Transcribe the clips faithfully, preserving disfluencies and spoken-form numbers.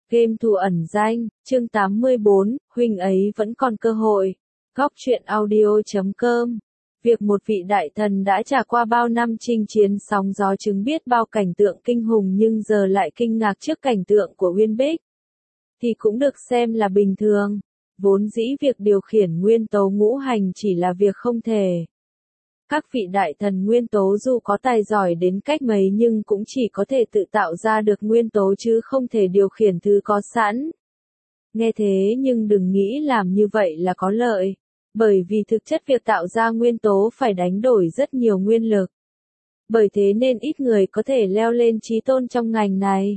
Game thủ ẩn danh, chương tám mươi bốn, huynh ấy vẫn còn cơ hội. Góc truyện audio chấm com. Việc một vị đại thần đã trải qua bao năm chinh chiến sóng gió chứng biết bao cảnh tượng kinh hùng nhưng giờ lại kinh ngạc trước cảnh tượng của Uyên Bích, thì cũng được xem là bình thường. Vốn dĩ việc điều khiển nguyên tố ngũ hành chỉ là việc không thể. Các vị đại thần nguyên tố dù có tài giỏi đến cách mấy nhưng cũng chỉ có thể tự tạo ra được nguyên tố chứ không thể điều khiển thứ có sẵn. Nghe thế nhưng đừng nghĩ làm như vậy là có lợi, bởi vì thực chất việc tạo ra nguyên tố phải đánh đổi rất nhiều nguyên lực. Bởi thế nên ít người có thể leo lên chí tôn trong ngành này.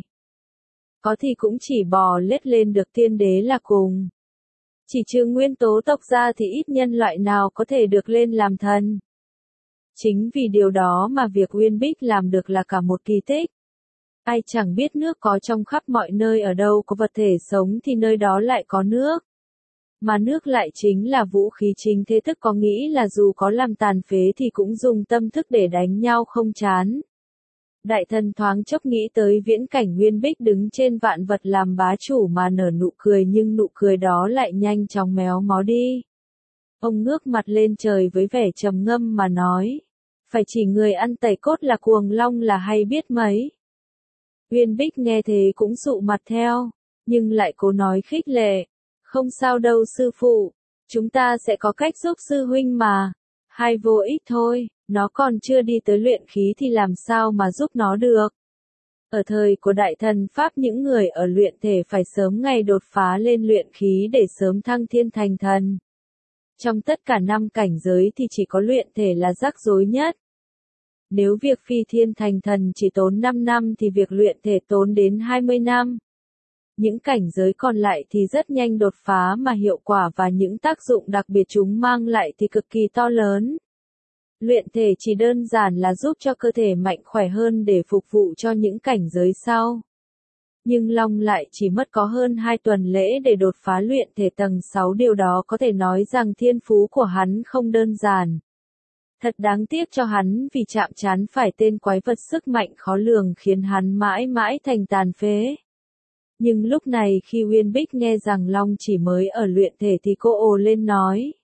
Có thì cũng chỉ bò lết lên được tiên đế là cùng. Chỉ trừ nguyên tố tộc ra thì ít nhân loại nào có thể được lên làm thần. Chính vì điều đó mà việc Uyên Bích làm được là cả một kỳ tích. Ai chẳng biết nước có trong khắp mọi nơi, ở đâu có vật thể sống thì nơi đó lại có nước. Mà nước lại chính là vũ khí chính thế, tức có nghĩ là dù có làm tàn phế thì cũng dùng tâm thức để đánh nhau không chán. Đại thần thoáng chốc nghĩ tới viễn cảnh Uyên Bích đứng trên vạn vật làm bá chủ mà nở nụ cười, nhưng nụ cười đó lại nhanh chóng méo mó đi. Ông ngước mặt lên trời với vẻ trầm ngâm mà nói, phải chỉ người ăn tẩy cốt là cuồng long là hay biết mấy. Uyên Bích nghe thế cũng sụ mặt theo, nhưng lại cố nói khích lệ, không sao đâu sư phụ, chúng ta sẽ có cách giúp sư huynh mà, hai vô ích thôi, nó còn chưa đi tới luyện khí thì làm sao mà giúp nó được. Ở thời của đại thần Pháp, những người ở luyện thể phải sớm ngày đột phá lên luyện khí để sớm thăng thiên thành thần. Trong tất cả năm cảnh giới thì chỉ có luyện thể là rắc rối nhất. Nếu việc phi thiên thành thần chỉ tốn năm năm thì việc luyện thể tốn đến hai mươi năm. Những cảnh giới còn lại thì rất nhanh đột phá mà hiệu quả và những tác dụng đặc biệt chúng mang lại thì cực kỳ to lớn. Luyện thể chỉ đơn giản là giúp cho cơ thể mạnh khỏe hơn để phục vụ cho những cảnh giới sau. Nhưng Long lại chỉ mất có hơn hai tuần lễ để đột phá luyện thể tầng sáu, điều đó có thể nói rằng thiên phú của hắn không đơn giản. Thật đáng tiếc cho hắn vì chạm trán phải tên quái vật sức mạnh khó lường khiến hắn mãi mãi thành tàn phế. Nhưng lúc này khi Uyên Bích nghe rằng Long chỉ mới ở luyện thể thì cô ồ lên nói.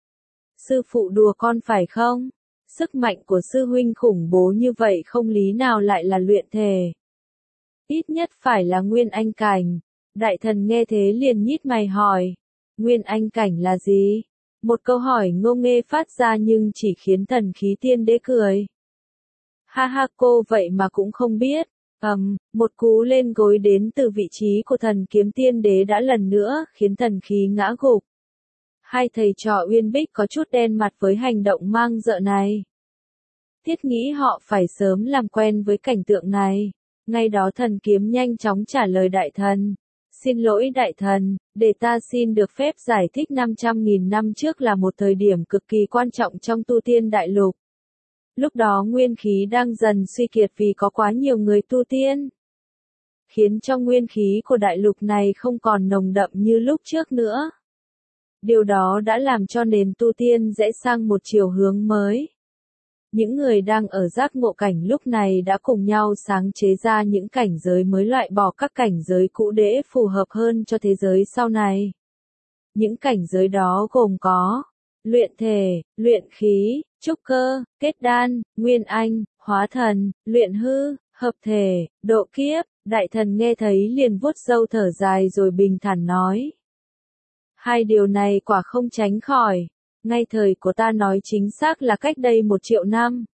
Sư phụ đùa con phải không? Sức mạnh của sư huynh khủng bố như vậy không lý nào lại là luyện thể. Ít nhất phải là nguyên anh cảnh. Đại thần nghe thế liền nhít mày hỏi. Nguyên anh cảnh là gì? Một câu hỏi ngô nghê phát ra nhưng chỉ khiến thần khí tiên đế cười. Ha ha, cô vậy mà cũng không biết. Ầm, um, một cú lên gối đến từ vị trí của thần kiếm tiên đế đã lần nữa khiến thần khí ngã gục. Hai thầy trò Uyên Bích có chút đen mặt với hành động mang rợ này. Thiết nghĩ họ phải sớm làm quen với cảnh tượng này. Ngay đó thần kiếm nhanh chóng trả lời đại thần. Xin lỗi đại thần, để ta xin được phép giải thích năm trăm nghìn năm trước là một thời điểm cực kỳ quan trọng trong tu tiên đại lục. Lúc đó nguyên khí đang dần suy kiệt vì có quá nhiều người tu tiên. Khiến cho nguyên khí của đại lục này không còn nồng đậm như lúc trước nữa. Điều đó đã làm cho nền tu tiên rẽ sang một chiều hướng mới. Những người đang ở giác ngộ cảnh lúc này đã cùng nhau sáng chế ra những cảnh giới mới, loại bỏ các cảnh giới cũ để phù hợp hơn cho thế giới sau này. Những cảnh giới đó gồm có luyện thể, luyện khí, trúc cơ, kết đan, nguyên anh, hóa thần, luyện hư, hợp thể, độ kiếp. Đại thần nghe thấy liền vuốt râu thở dài rồi bình thản nói. Hai điều này quả không tránh khỏi. Ngay thời của ta nói chính xác là cách đây một triệu năm.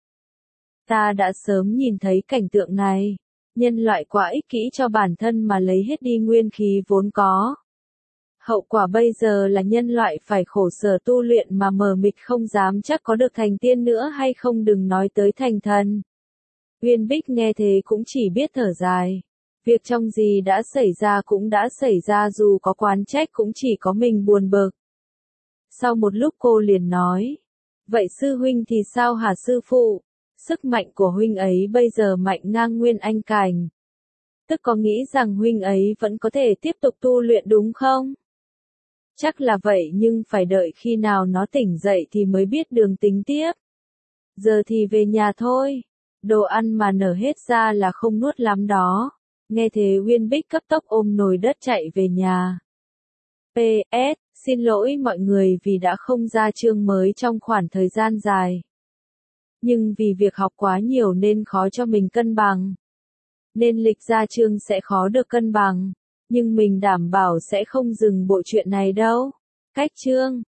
Ta đã sớm nhìn thấy cảnh tượng này. Nhân loại quá ích kỷ cho bản thân mà lấy hết đi nguyên khí vốn có. Hậu quả bây giờ là nhân loại phải khổ sở tu luyện mà mờ mịt không dám chắc có được thành tiên nữa hay không, đừng nói tới thành thần. Uyên Bích nghe thế cũng chỉ biết thở dài. Việc trong gì đã xảy ra cũng đã xảy ra, dù có oán trách cũng chỉ có mình buồn bực. Sau một lúc cô liền nói. Vậy sư huynh thì sao hả sư phụ? Sức mạnh của huynh ấy bây giờ mạnh ngang nguyên anh cảnh. Tức có nghĩ rằng huynh ấy vẫn có thể tiếp tục tu luyện đúng không? Chắc là vậy, nhưng phải đợi khi nào nó tỉnh dậy thì mới biết đường tính tiếp. Giờ thì về nhà thôi. Đồ ăn mà nở hết ra là không nuốt lắm đó. Nghe thế Uyên Bích cấp tốc ôm nồi đất chạy về nhà. pê ét, xin lỗi mọi người vì đã không ra chương mới trong khoảng thời gian dài. Nhưng vì việc học quá nhiều nên khó cho mình cân bằng. Nên lịch ra chương sẽ khó được cân bằng. Nhưng mình đảm bảo sẽ không dừng bộ truyện này đâu. Cách chương